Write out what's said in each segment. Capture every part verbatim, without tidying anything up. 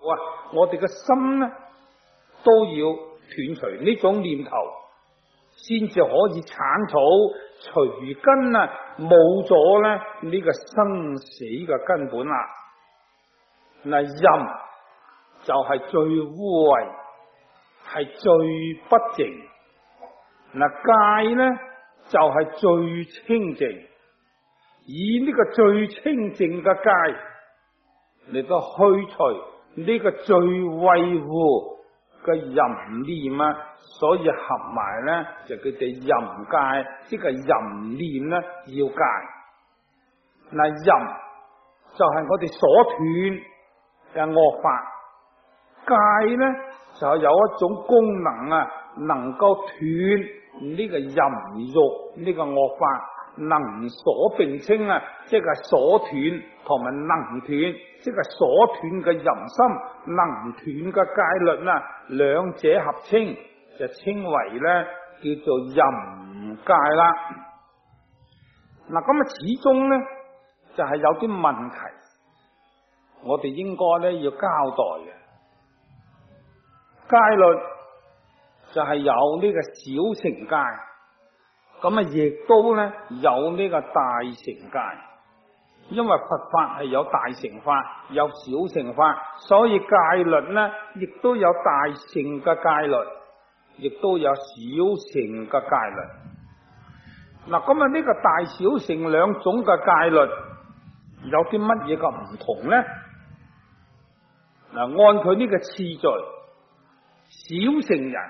啊，我哋嘅心呢都要斷除呢種念頭，先至可以鏟草除根啊，冇咗咧呢個生死嘅根本啦。嗱，淫就係最污穢，係最不淨。嗱，戒咧就係最清淨，以呢個最清淨嘅戒嚟到去除呢個最穢污嘅淫念啊，所以合埋咧就叫做淫戒，即係淫念咧要戒。嗱，淫就係我哋所斷嘅惡法，戒咧就有一種功能啊，能夠斷呢個淫欲呢個惡法，能所並稱啊，即係所斷同埋能斷，即係所斷嘅淫心，能斷嘅戒律啊，兩者合稱就稱為咧叫做淫戒啦。嗱，咁啊，始終咧就係有啲問題，我哋應該咧要交代嘅。戒律就係有呢個小乘戒，咁啊亦都咧有呢個大乘戒。因為佛法係有大乘法，有小乘法，所以戒律咧亦都有大乘嘅戒律，亦都有小乘嘅戒律。嗱，咁啊呢個大小乘兩種嘅戒律有啲乜嘢嘅唔同咧？嗱，按佢呢個次序，小乘人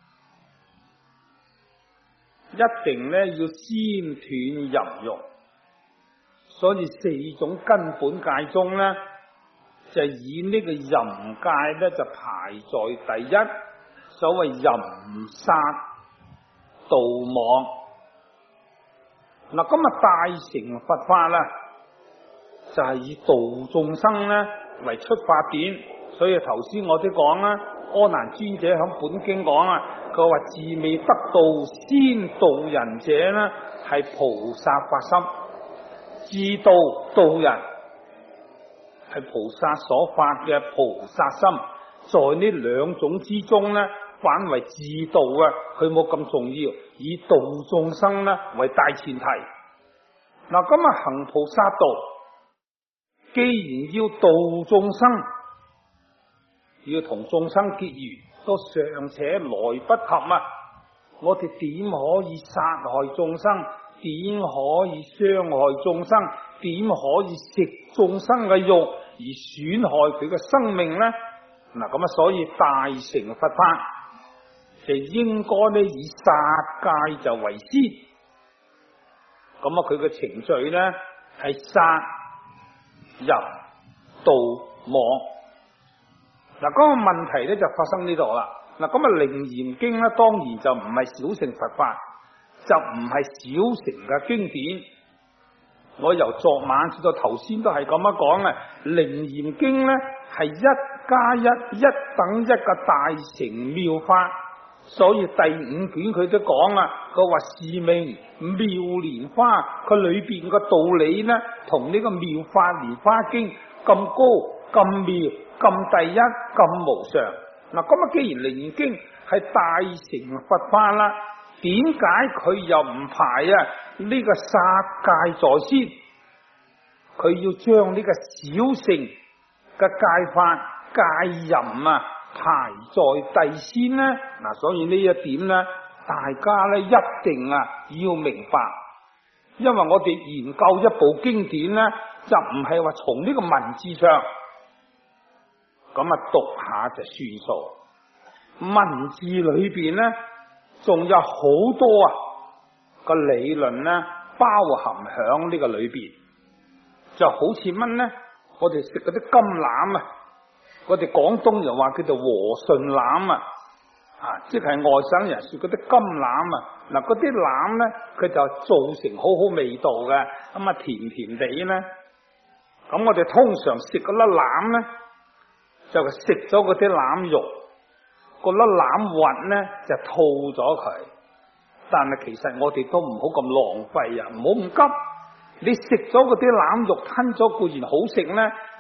一定咧要先斷淫欲，所以四種根本戒中咧，就以呢個淫戒咧就排在第一。所謂淫殺盜妄，嗱，咁啊大乘佛法啦，就係以度眾生咧為出發點。所以頭先我都講啦，阿難尊者響本經講啊，佢話自未得道先度人者咧，係菩薩發心，自度度人係菩薩所發嘅菩薩心。在呢兩種之中咧，反為自度啊，佢冇咁重要，以度眾生咧為大前提。嗱，咁啊行菩薩道，既然要度眾生，要同眾生結緣，都尚且來不及啊！我哋點可以殺害眾生？點可以傷害眾生？點可以食眾生嘅肉而損害佢嘅生命呢？嗱，咁啊，所以大乘佛法就應該咧以殺戒就為先。咁啊，佢嘅程序咧係殺、淫、盜、妄。嗱，嗰個問題咧就發生呢度啦。嗱，咁啊《楞嚴經》咧當然就唔係小乘佛法，就唔係小乘嘅經典。我由昨晚至到頭先都係咁樣講嘅，《楞嚴經》咧係一加一，一等一嘅大乘妙法。所以第五卷佢都講啦，佢話是名妙蓮花，佢裏邊嘅道理咧同呢個妙法蓮花經咁高、咁妙、咁第一、咁無上。嗱，咁啊，既然《楞嚴經》係大乘佛法啦，點解佢又唔排啊呢個殺戒在先？佢要將呢個小乘嘅戒法戒淫啊排在第先呢？嗱，所以呢一點呢，大家咧一定啊要明白，因為我哋研究一部經典呢，就唔係話從呢個文字上咁啊讀下就算數，文字裏邊呢，仲有好多啊個理論呢包含響呢個裏邊，就好似乜呢？我哋食嗰啲金欖啊，我哋廣東人話叫做和順欖啊，啊，即係外省人說嗰啲金欖啊。嗱，嗰啲欖咧，佢就造成好好味道嘅，咁啊甜甜地咧。咁我哋通常食嗰粒欖咧，就食咗嗰啲欖肉，嗰粒欖核咧就吐咗佢。但係其實我哋都唔好咁浪費啊，唔好咁急。你食咗嗰啲欖肉吞咗固然好食咧，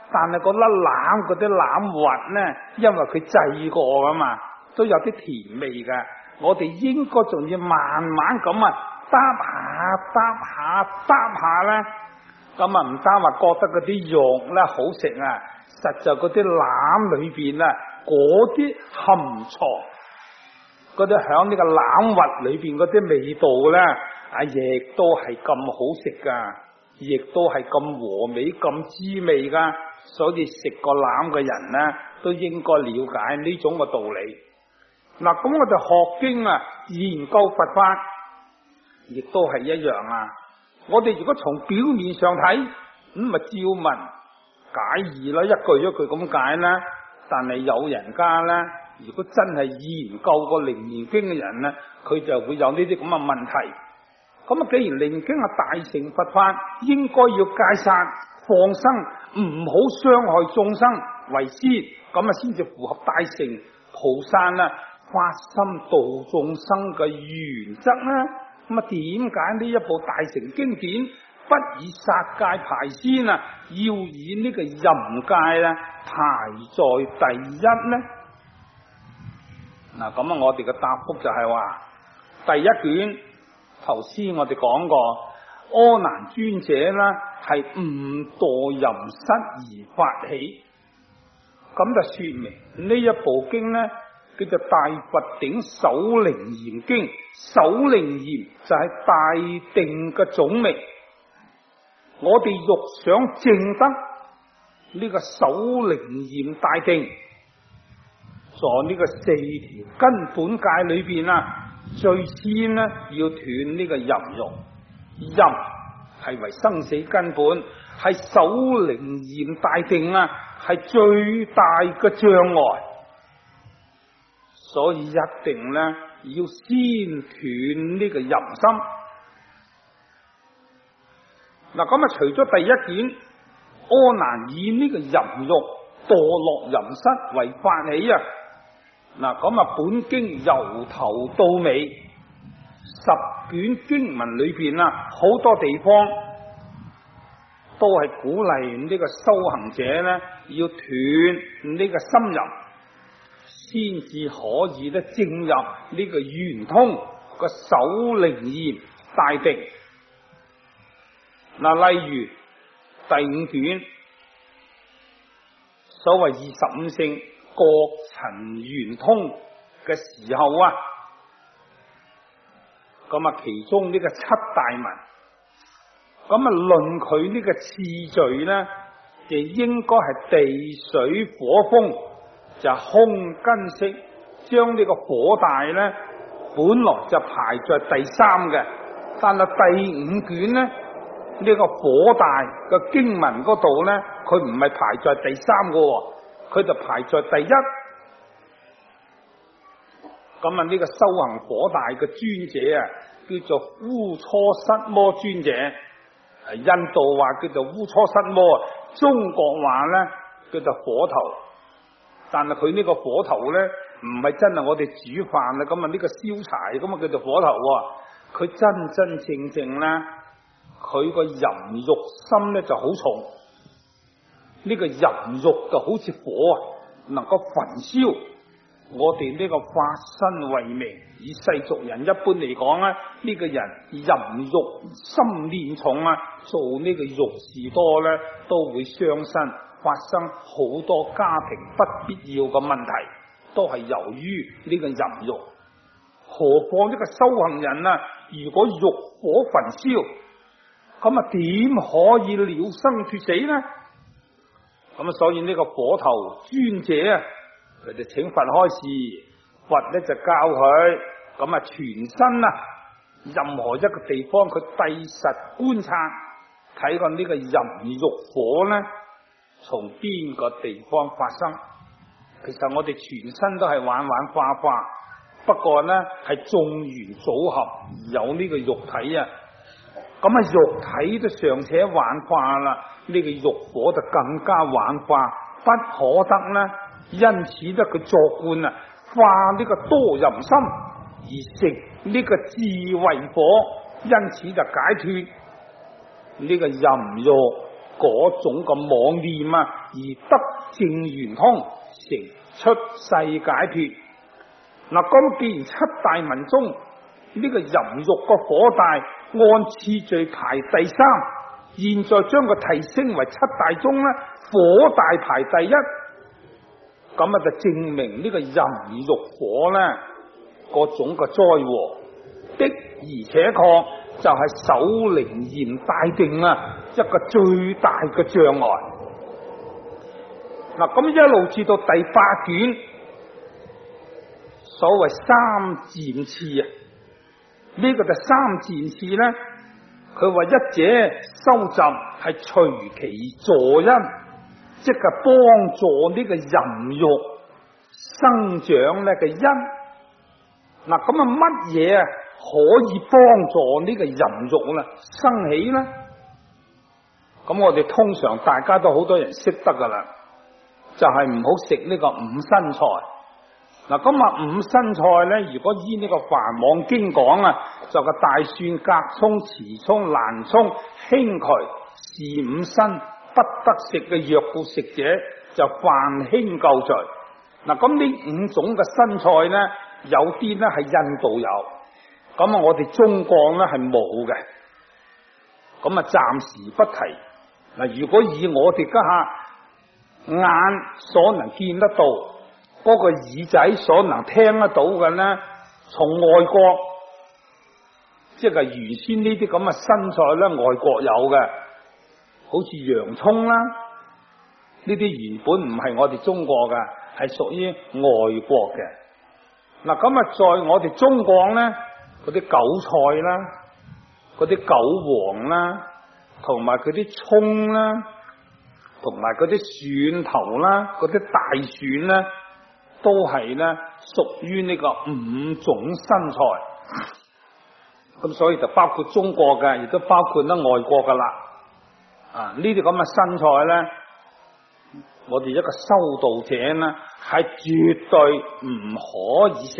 但係嗰粒欖嗰啲欖核咧，因為佢製過噶嘛，都有啲甜味噶。我哋應該仲要慢慢咁啊，嗒下嗒下嗒下咧，咁啊唔單話覺得嗰啲肉咧好食啊，實在嗰啲欖裏邊啊，嗰啲含藏嗰啲響呢個欖核裏邊嗰啲味道咧，啊亦都係咁好食噶，亦都係咁和美咁滋味噶。所以食過欖嘅人咧，都應該了解呢種嘅道理。嗱，咁我哋學經啊，研究佛法，亦都係一樣啊。我哋如果從表面上睇，咁咪照文解義啦，一句一句咁解啦。但係有人家咧，如果真係研究過楞嚴經嘅人咧，佢就會有呢啲咁嘅問題。咁啊，既然楞經係大乘佛法，應該要戒殺放生，唔好傷害眾生為先，咁啊先至符合大乘菩薩啊發心度眾生嘅原則啦。咁啊，點解呢一部大乘經典不以殺戒排先啊，要以呢個淫戒咧排在第一呢？嗱，咁啊，我哋嘅答覆就係話，第一卷頭先我哋講過，阿難尊者啦係誤墮淫室而發起，咁就說明呢一部經呢叫做大佛頂首楞嚴經，首楞嚴就係大定嘅總名。我哋欲想證得呢個首楞嚴大定，在呢個四條根本戒裏邊啊，最先呢要斷呢個淫欲，淫係為生死根本，係首楞嚴大定啊，係最大嘅障礙。所以一定咧要先斷呢個淫心。嗱，咁啊，除咗第一件阿難以呢個淫欲墮落淫室為發起啊，嗱，咁啊，本經由頭到尾十卷經文裏邊啊，好多地方都係鼓勵呢個修行者咧要斷呢個心淫，先至可以咧證入呢個圓通個首楞嚴大定。嗱，例如第五卷所謂二十五聖各塵圓通嘅時候啊，咁啊其中呢個七大文，咁啊論佢呢個次序咧，就應該係地水火風，就空根識，將呢個火大咧本來就排在第三嘅，但係第五卷咧呢、這個火大嘅經文嗰度咧，佢唔係排在第三嘅，佢就排在第一。咁啊呢個修行火大嘅尊者啊，叫做烏初失摩尊者，係印度話叫做烏初失摩，中國話咧叫做火頭。但係佢呢個火頭咧，唔係真係我哋煮飯啦，咁啊呢個燒柴咁啊叫做火頭，佢真真正正咧，佢個淫欲心咧就好重，呢、這個淫欲就好似火啊，能夠焚燒我哋呢個法身為名。以世俗人一般嚟講咧，呢、這個人淫欲心念重啊，做呢個欲事多咧，都會傷身，發生好多家庭不必要嘅問題，都係由於呢個淫欲。何況呢個修行人啊，如果欲火焚燒，咁啊點可以了生脫死呢？咁啊，所以呢個火頭尊者啊，佢就請佛開示，佛咧就教佢，咁啊全身啊，任何一個地方佢諦實觀察，睇過呢個淫欲火咧，從邊個地方發生？其實我哋全身都係玩玩花花，不過咧係眾緣組合而有呢個肉體啊。咁啊，肉體都尚且玩化啦，呢、這個欲火就更加玩化，不可得啦。因此咧，佢作觀啊，化呢個多淫心而成呢個智慧火，因此就解脫呢個淫欲嗰種嘅妄念啊，而得正圓通，成出世解脫。嗱，咁既然七大門中呢、這個淫欲個火大按次序排第三，現在將佢提升為七大中咧，火大排第一，咁啊就證明呢個淫欲火咧嗰種嘅災禍的，而且確就係守靈嚴大定啊一個最大嘅障礙。嗱，咁一路至到第八卷，所謂三漸次啊，呢、這個就三漸次咧，佢話一者收集係隨其助因，即係幫助呢個淫欲生長咧嘅因。嗱，咁啊乜嘢啊可以幫助呢個淫欲啦生起咧？咁我哋通常大家都好多人識得噶啦，就係唔好食呢個五辛菜。嗱，咁啊五辛菜咧，如果依呢個《梵網經》講啊，就個大蒜、格蔥、遲蔥、蘭蔥、興渠是五辛，不得食嘅藥故食者就犯興救罪。嗱，咁呢五種嘅辛菜咧，有啲咧係印度有，咁啊我哋中國咧係冇嘅，咁啊暫時不提。嗱，如果以我哋家下眼所能見得到，嗰個耳仔所能聽得到嘅咧，從外國即係原先呢啲咁嘅新菜咧，外國有嘅，好似洋蔥啦，呢啲原本唔係我哋中國嘅，係屬於外國嘅。嗱，咁啊，在我哋中國咧，嗰啲韭菜啦，嗰啲韭黃啦，同埋佢啲蔥啦，同埋嗰啲蒜頭啦，嗰啲大蒜咧，都係咧屬於呢個五種新菜。咁所以就包括中國嘅，亦都包括得外國噶啦。啊，呢啲咁嘅新菜咧，我哋一個修道者咧，係絕對唔可以食。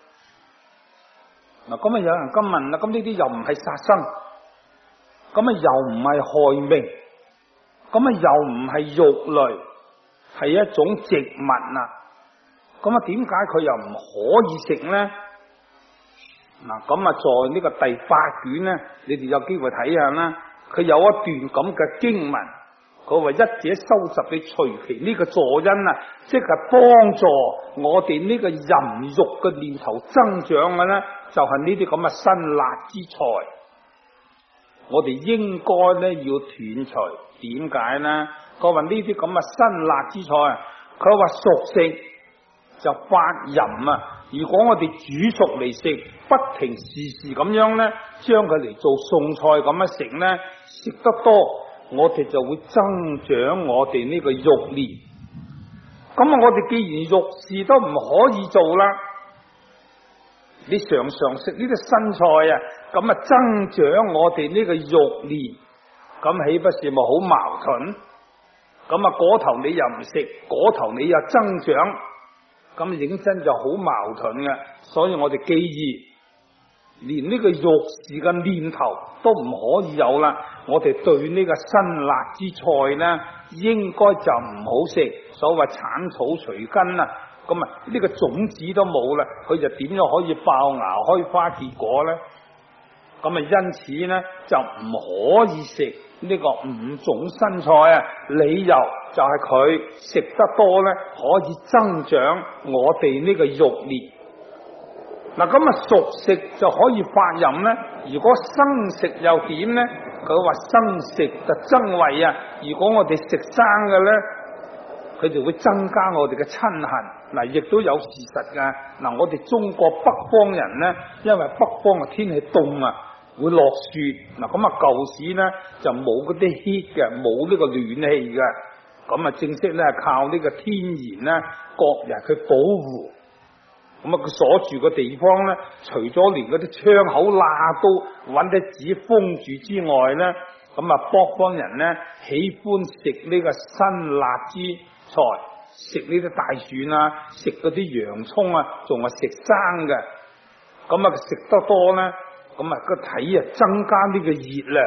嗱，咁啊有人咁問啦，咁呢啲又唔係殺生，咁啊又唔係害命，咁啊又唔係肉類，係一種植物啊，咁啊點解佢又唔可以食咧？嗱，咁啊在呢個第八卷咧，你哋有機會睇下啦，佢有一段咁嘅經文。佢話一者收集你隨其呢個助因啊，即係幫助我哋呢個淫欲嘅念頭增長嘅咧，就係呢啲咁嘅辛辣之菜。我哋應該咧要斷除。點解咧？佢話呢啲咁嘅辛辣之菜，佢話熟食就發淫啊！如果我哋煮熟嚟食，不停時時咁樣咧，將佢嚟做餸菜咁樣食咧，食得多，我哋就會增長我哋呢個欲念。咁啊，我哋既然欲事都唔可以做啦，你常常食呢啲新菜啊，咁啊增長我哋呢個欲念，咁豈不是咪好矛盾？咁啊，嗰頭你又唔食，嗰頭你又增長，咁認真就好矛盾嘅。所以我哋既然連呢個欲事嘅念頭都唔可以有啦，我哋對呢個辛辣之菜呢，應該就唔好食。所謂鏟草除根啊，咁啊呢個種子都冇啦，佢就點樣可以爆芽開花結果呢？咁啊因此呢，就唔可以食呢個五種新菜啊。理由就係佢食得多呢，可以增長我哋呢個欲念。嗱，咁啊熟食就可以發淫咧，如果生食又點咧？佢話生食就增慧啊！如果我哋食生嘅咧，佢就會增加我哋嘅親恨。嗱，亦都有事實噶。嗱，我哋中國北方人咧，因為北方嘅天氣凍啊，會落雪。嗱，咁啊舊時咧就冇嗰啲 heat 嘅，冇呢個暖氣嘅。咁啊正式咧靠呢個天然咧，各人去保護。咁啊，佢所住嘅地方咧，除咗連嗰啲窗口罅都揾啲紙封住之外咧，咁啊，北方人咧喜歡食呢個辛辣之菜，食呢啲大蒜啊，食嗰啲洋蔥啊，仲係食生嘅。咁啊，食得多咧，咁啊個體啊增加呢個熱量，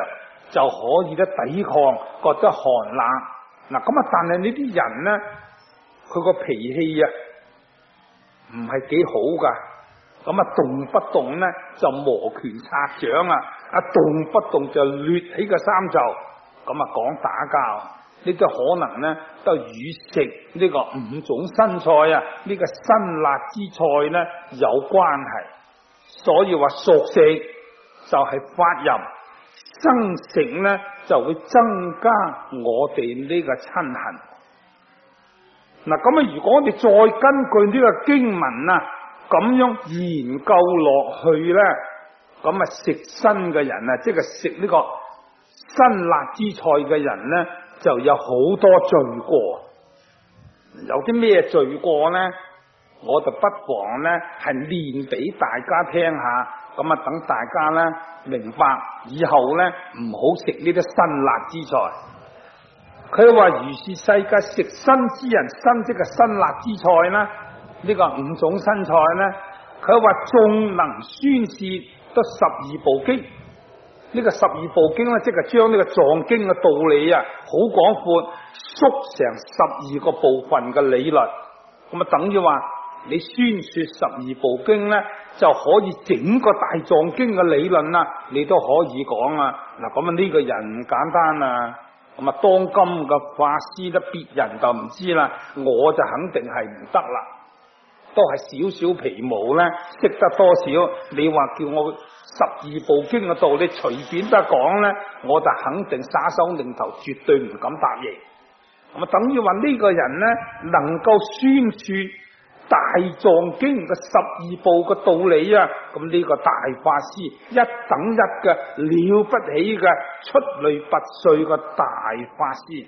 就可以咧抵抗，覺得寒冷。嗱咁啊，但係呢啲人咧，佢個脾氣啊唔係幾好噶，咁啊動不動咧就摩拳擦掌啊，啊動不動就掠起個衫袖，咁啊講打交，呢啲可能咧都與食呢個五種新菜啊，呢、這個辛辣之菜咧有關係。所以話熟食就係發淫，生食咧就會增加我哋呢個親恨。嗱咁啊，如果我哋再根據呢個經文啊咁樣研究落去咧，咁啊食辛嘅人啊，即係食呢個辛辣之菜嘅人咧，就有好多罪過。有啲咩罪過咧？我就不妨咧係練俾大家聽下，咁啊等大家咧明白，以後咧唔好食呢啲辛辣之菜。佢話如是世界食辛之人，辛即係辛辣之菜啦，呢個五種辛菜咧，佢話眾能宣示得十二部經。呢個十二部經咧，即係將呢個藏經嘅道理啊，好廣闊，縮成十二個部分嘅理論。咁啊，等於話你宣說十二部經咧，就可以整個大藏經嘅理論啦，你都可以講啊。嗱，咁啊呢個人唔簡單啊。咁啊，當今嘅法師咧，別人就唔知啦，我就肯定係唔得啦，都係少少皮毛咧，識得多少。你話叫我十二部經嘅道理隨便得講咧，我就肯定耍手擰頭，絕對唔敢答應。咁啊，等於話呢個人咧，能夠宣說大藏經嘅十二部嘅道理啊，咁呢個大法師一等一嘅了不起嘅出類拔萃嘅大法師。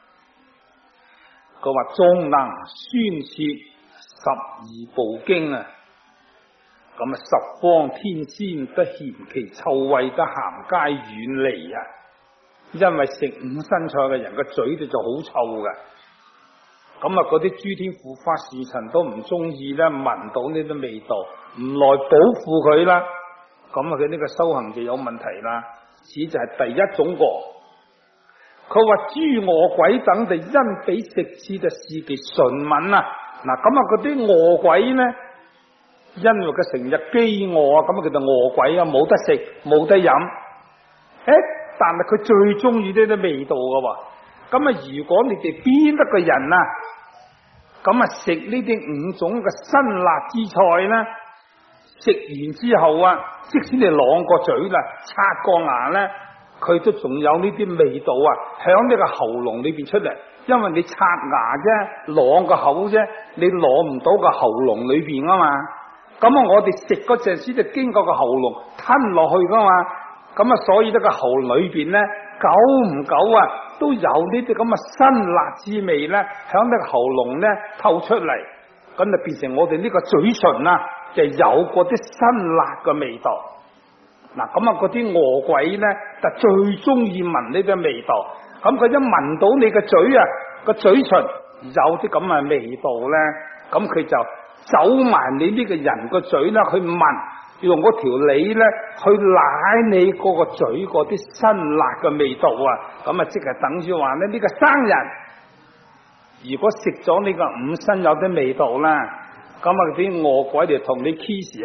佢話眾能宣說十二部經啊，咁啊十方天仙都嫌其臭味得咸皆遠離啊，因為食五辛菜嘅人個嘴就好臭嘅。咁啊，嗰啲諸天護法侍臣都唔中意咧，聞到呢啲味道，唔來保護佢啦。咁啊，佢呢個修行就有問題啦。此就係第一種惡。佢話諸餓鬼等就因彼食刺就視其純敏啊。嗱，咁啊，嗰啲餓鬼咧，因為佢成日飢餓啊，咁啊，佢就餓鬼啊，冇得食，冇得飲。誒，但係佢最中意呢啲味道噶喎。咁啊，如果你哋邊得個人啊，咁啊食呢啲五種嘅辛辣之菜咧，食完之後啊，即使你啷個嘴啦，刷個牙咧，佢都仲有呢啲味道啊，響呢個喉嚨裏邊出嚟。因為你刷牙啫，啷個口啫，你攞唔到個喉嚨裏邊啊嘛。咁啊，我哋食嗰陣時就經過個喉嚨吞落去噶嘛。咁啊，所以呢個喉裏邊咧，久唔久啊，都有呢啲咁嘅辛辣之味咧，響呢個喉嚨咧透出嚟，咁就變成我哋呢個嘴唇啊，就有嗰啲辛辣嘅味道。嗱，咁啊，嗰啲餓鬼咧就最中意聞呢啲味道。咁佢一聞到你嘅嘴啊，個嘴唇有啲咁嘅味道咧，咁佢就走埋你呢個人個嘴啦，去聞，用嗰條脷咧去舐你嗰個嘴嗰啲辛辣嘅味道啊，咁啊即係等於話咧呢個生人，如果食咗呢個五辛有啲味道啦，咁啊啲餓鬼嚟同你 kiss 啊，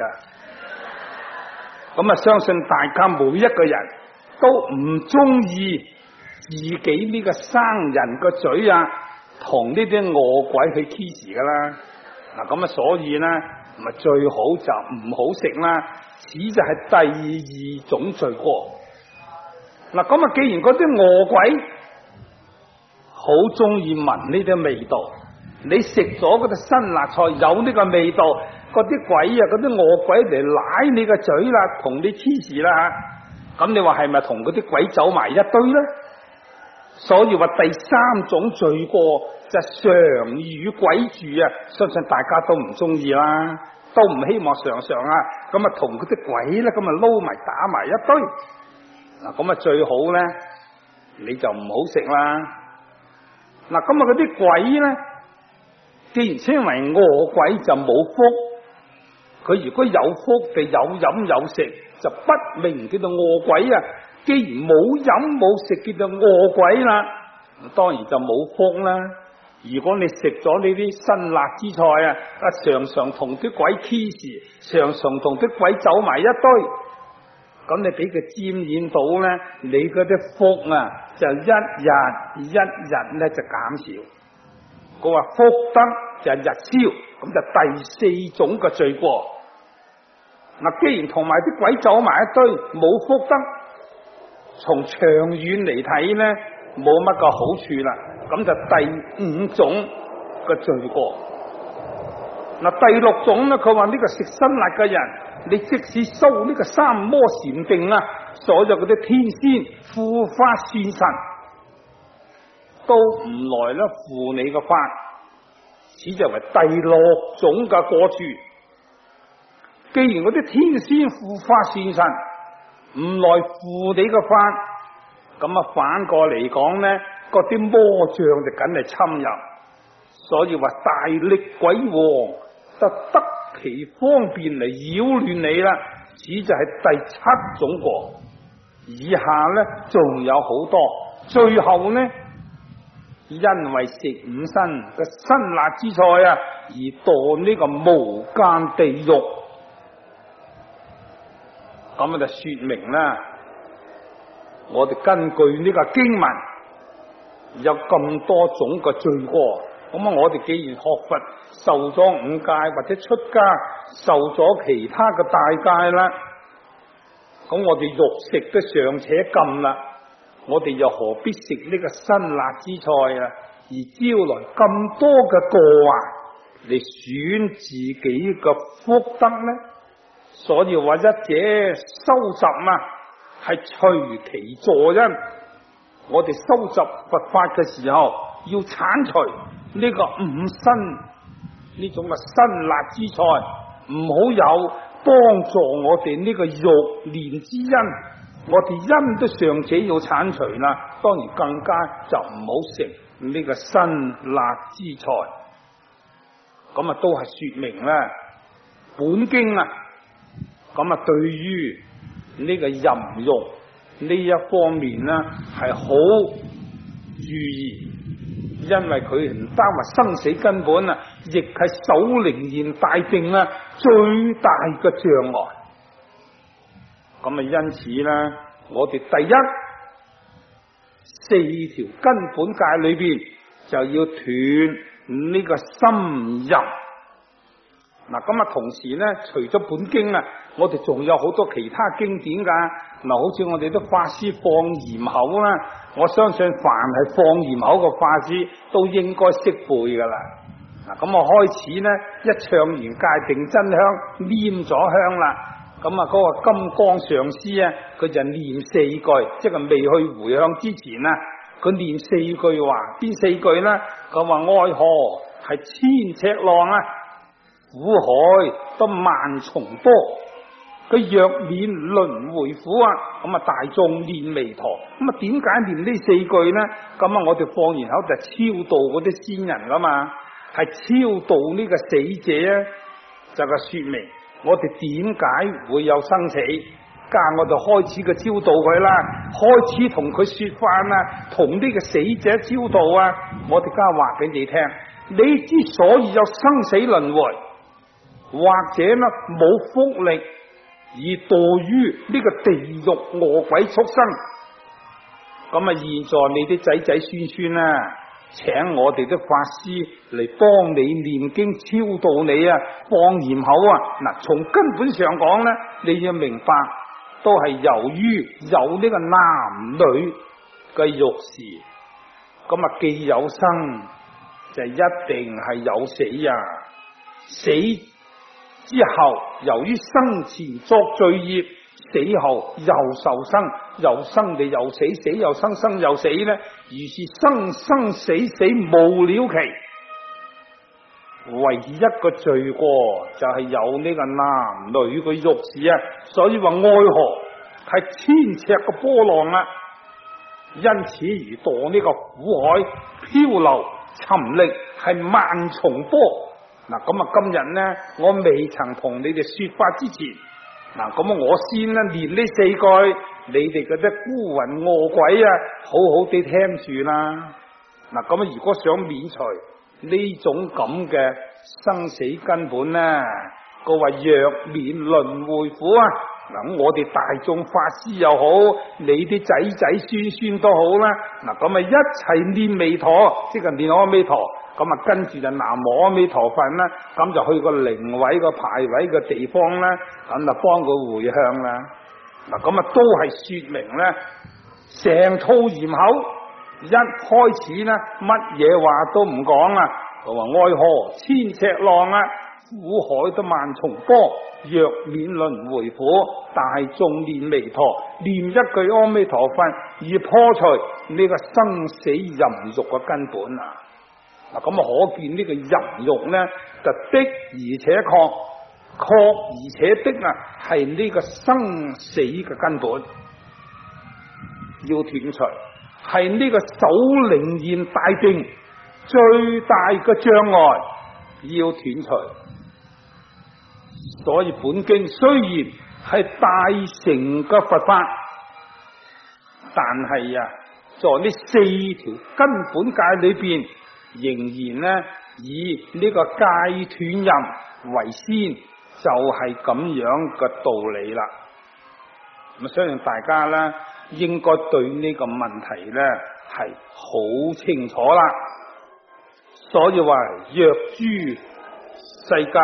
咁啊相信大家每一個人都唔中意自己呢個生人個嘴啊，同呢啲餓鬼去 kiss 噶啦。嗱咁啊，所以咧，咪最好就唔好食啦。此就係第二種罪過。嗱咁啊，既然嗰啲餓鬼好中意聞呢啲味道，你食咗嗰啲辛辣菜有呢個味道，嗰啲鬼啊，嗰啲餓鬼嚟舐你個嘴啦，同你 kiss 啦，咁你話係咪同嗰啲鬼走埋一堆咧？所以話第三種罪過就常與鬼住啊，相信大家都唔中意啦，都唔希望常常啊，咁啊同嗰啲鬼咧咁啊撈埋打埋一堆，嗱咁啊最好咧你就唔好食啦。嗱咁啊嗰啲鬼咧，既然稱為餓鬼就冇福，佢如果有福就有飲有食，就不名叫做餓鬼啊。 既然冇飲冇食，叫做餓鬼啦，當然就冇福啦。如果你食咗呢啲辛辣之菜啊，啊常常同啲鬼 kiss， 常常同啲鬼走埋一堆，咁你俾佢沾染到咧，你嗰啲福啊就一日一日咧就減少。佢話福德就日消，咁就第四種嘅罪過。嗱，既然同埋啲鬼走埋一堆，冇福德，從長遠嚟睇咧，冇乜個好處啦。咁就第五種嘅罪過。嗱，第六種咧，佢話呢個食辛辣嘅人，你即使修呢個三摩禪定啊，所有嗰啲天仙、護法善神都唔來咧護你嘅法，此就為第六種嘅過處。既然嗰啲天仙、護法善神唔來護你嘅法，咁啊反過嚟講咧，嗰啲魔障就梗係侵入，所以話大力鬼王就得其方便嚟擾亂你啦。此就係第七種過。以下咧仲有好多，最後呢，因為食五辛嘅辛辣之菜啊，而墮呢個無間地獄。咁啊就說明啦，我哋根據呢個經文有咁多種嘅罪過，咁啊我哋既然學佛受咗五戒或者出家受咗其他嘅大戒啦，咁我哋肉食都尚且禁啦，我哋又何必食呢個辛辣之菜啊？而招來咁多嘅過患嚟損自己嘅福德呢？所以話一者收集啊，係隨其助因。我哋收集佛法嘅時候，要鏟除呢個五辛呢種嘅辛辣之菜，唔好有幫助我哋呢個欲念之因。我哋因都尚且要鏟除啦，當然更加就唔好食呢個辛辣之菜。咁啊，都係說明啦，本經啊。咁啊，對於呢個淫欲呢一方面呢，係好注意，因為佢唔單話生死根本啊，亦係首靈現大定啊最大嘅障礙。咁啊，因此呢，我哋第一四條根本戒裏邊就要斷呢個心淫。嗱，咁啊，同時咧，除咗本經啊，我哋仲有好多其他經典噶。嗱，好似我哋啲法師放鹽口啦，我相信凡係放鹽口嘅法師都應該識背噶啦。嗱，咁我開始咧，一唱完戒定真香，拈咗香啦。咁啊，嗰個金剛上師啊，佢就念四句，即係未去回向之前啊，佢念四句話，邊四句咧？佢話愛河係千尺浪啊！苦海都萬重波，佢若免輪回苦啊！咁啊，大眾念彌陀，咁啊，點解念呢四句呢？咁啊，我哋放完口就超度嗰啲先人噶嘛，係超度呢個死者啊，就係說明我哋點解會有生死，家我就開始嘅超度佢啦，開始同佢說法啊，同呢個死者超度啊，我哋家話俾你聽，你之所以有生死輪回，或者呢冇福力而墮於呢個地獄餓鬼畜生，咁啊，現在你啲仔仔孫孫啊，請我哋啲法師嚟幫你念經超度你啊，放鹽口啊。嗱，從根本上講呢，你要明白，都係由於有呢個男女嘅欲事，咁啊，既有生就一定係有死啊，死之後，由於生前作罪業，死後又受生，又生地又死，死又生，生又死呢，如是生生死死無了期。唯一一個罪過就係有呢個男女嘅欲事啊，所以話愛河係千尺嘅波浪啊，因此而墮呢個苦海漂流沉溺係萬重波。嗱，咁啊，今日呢，我未曾同你哋說法之前，嗱，咁啊，我先呢念呢四句， 你哋嗰啲孤魂餓鬼啊，好好地聽住啦。嗱，咁啊，如果想免除呢種咁嘅生死根本咧，個話若免輪迴苦啊！嗱，我哋大眾法師又好，你啲仔仔孫孫都好啦。嗱，咁啊一齊念彌陀，即係念阿彌陀。咁啊，跟住就南無阿彌陀佛啦。咁就去個靈位個牌位嘅地方啦，咁就幫佢回向啦。嗱，咁啊都係說明咧，成套嚴口一開始咧，乜嘢話都唔講啦。佢話愛河千尺浪啊，苦海都萬重波，若免輪迴苦，大眾念彌陀，念一句阿彌陀佛，以破除呢個生死淫欲嘅根本啊！嗱，咁啊可見呢個淫欲咧，就的而且確，確而且的啊，係呢個生死嘅根本，要斷除，係呢個首楞嚴大定最大嘅障礙，要斷除。所以本經雖然係大乘嘅佛法，但係啊，在呢四條根本戒裏邊，仍然咧以呢個戒斷淫為先，就係咁樣嘅道理啦。咁相信大家咧，應該對呢個問題咧係好清楚啦。所以話若諸世界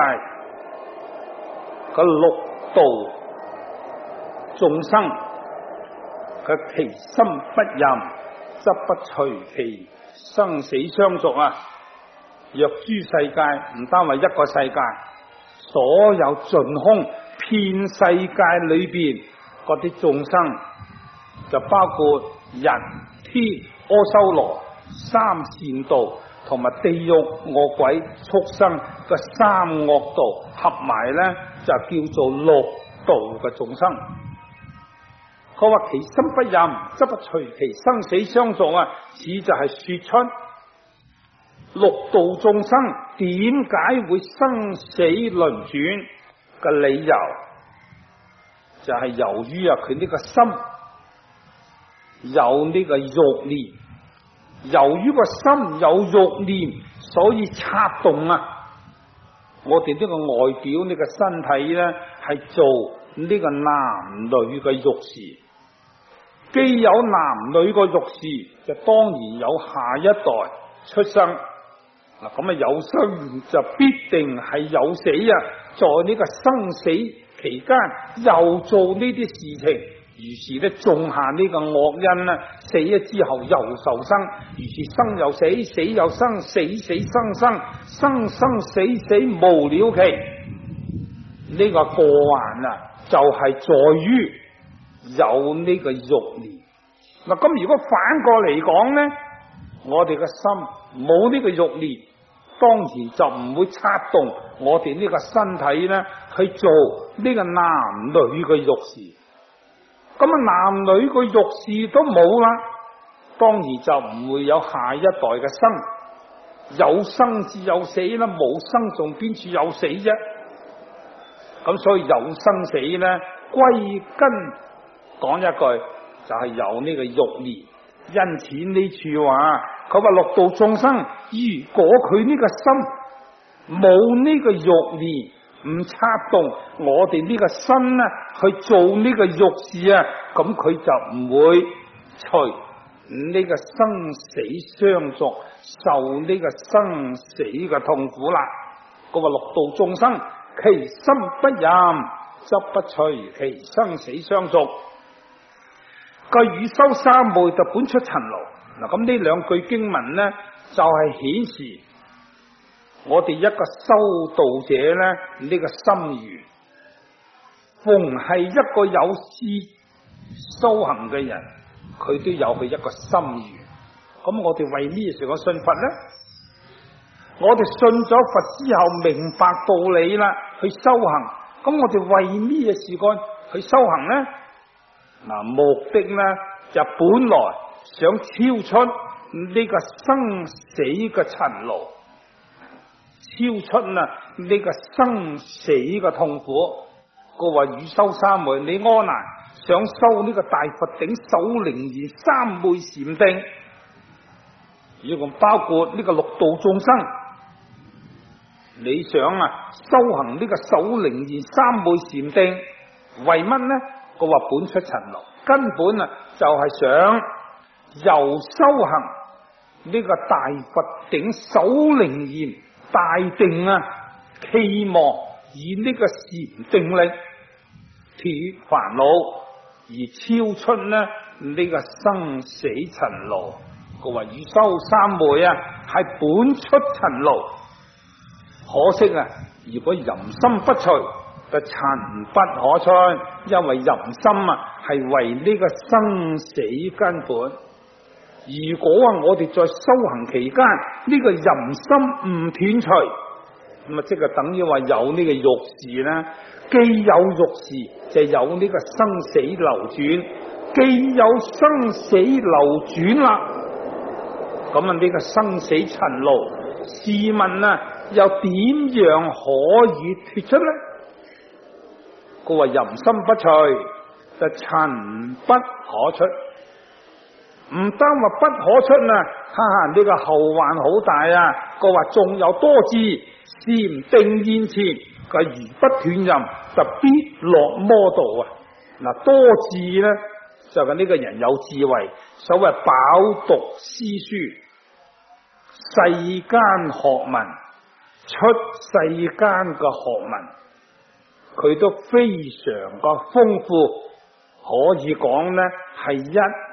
個六道眾生，佢其心不淫，則不隨其生死相續啊！若諸世界唔單為一個世界，所有盡空遍世界裏邊嗰啲眾生，就包括人、天、阿修羅、三善道同埋地獄、惡鬼、畜生嘅三惡道合埋咧，就叫做六道嘅眾生。佢話其心不淫，則不隨其生死相續啊！此就係說出六道眾生點解會生死輪轉嘅理由，就係、是、由於啊佢呢個心有呢個欲念，由於個心有欲念，所以策動啊我哋呢個外表呢個身體咧，係做呢個男女嘅欲事。既有男女個欲事，就當然有下一代出生。嗱，咁啊有生就必定係有死啊！在呢個生死期間，又做呢啲事情，於是咧種下呢個惡因啦。死咗之後又受生，於是生又死，死又生，死死生生，生生死死無了期。呢、這個過患啊，就係、是、在於有呢個欲念。嗱，咁如果反過嚟講咧，我哋嘅心冇呢個欲念，當然就唔會策動我哋呢個身體咧去做呢個男女嘅欲事。咁啊，男女嘅欲事都冇啦，當然就唔會有下一代嘅生。有生至有死啦，冇生仲邊處有死啫？咁所以有生死咧，歸根講一句就係、是、有呢個欲念。因此呢處話，佢話六道眾生，如果佢呢個心冇呢個欲念，唔策動我哋呢個身咧去做呢個欲事啊，咁佢就唔會隨呢個生死相續，受呢個生死嘅痛苦啦。佢話六道眾生，其心不淫，則不隨其生死相續。個汝修三昧就本出塵勞。嗱，咁呢兩句經文咧，就係、是、顯示我哋一個修道者咧，呢、這個心願，逢係一個有志修行嘅人，佢都有佢一個心願。咁我哋為咩事我信佛咧？我哋信咗佛之後，明白道理啦，去修行。咁我哋為咩事幹去修行咧？嗱，目的咧就本來想超出呢個生死嘅塵勞，超出啊呢個生死嘅痛苦。佢話汝修三昧，你阿難想修呢個大佛頂首楞嚴三昧禪定，如果包括呢個六道眾生，你想啊修行呢個首楞嚴三昧禪定，為乜呢？佢話本出塵勞，根本啊就係想由修行呢個大佛頂首楞嚴大定啊，期望以呢個禪定力脫煩惱，而超出呢呢個生死塵勞。佢話與修三昧啊係本出塵勞，可惜啊如果淫心不除，就塵不可出，因為淫心啊係為呢個生死根本。如果啊我哋在修行期間呢個淫心唔斷除，咁啊即係等於話有呢個欲事啦，既有欲事就有呢個生死流轉，既有生死流轉啦，咁啊呢個生死塵勞，試問啊又點樣可以脫出呢？佢話淫心不除，就塵不可出。唔單話不可出啊，哈哈呢個後患好大啊！佢話仲有多智，禪定現前，佢如不斷淫，就必落魔道啊！嗱，多智咧就係呢個人有智慧，所謂飽讀詩書，世間學問，出世間嘅學問，佢都非常嘅豐富，可以講咧係一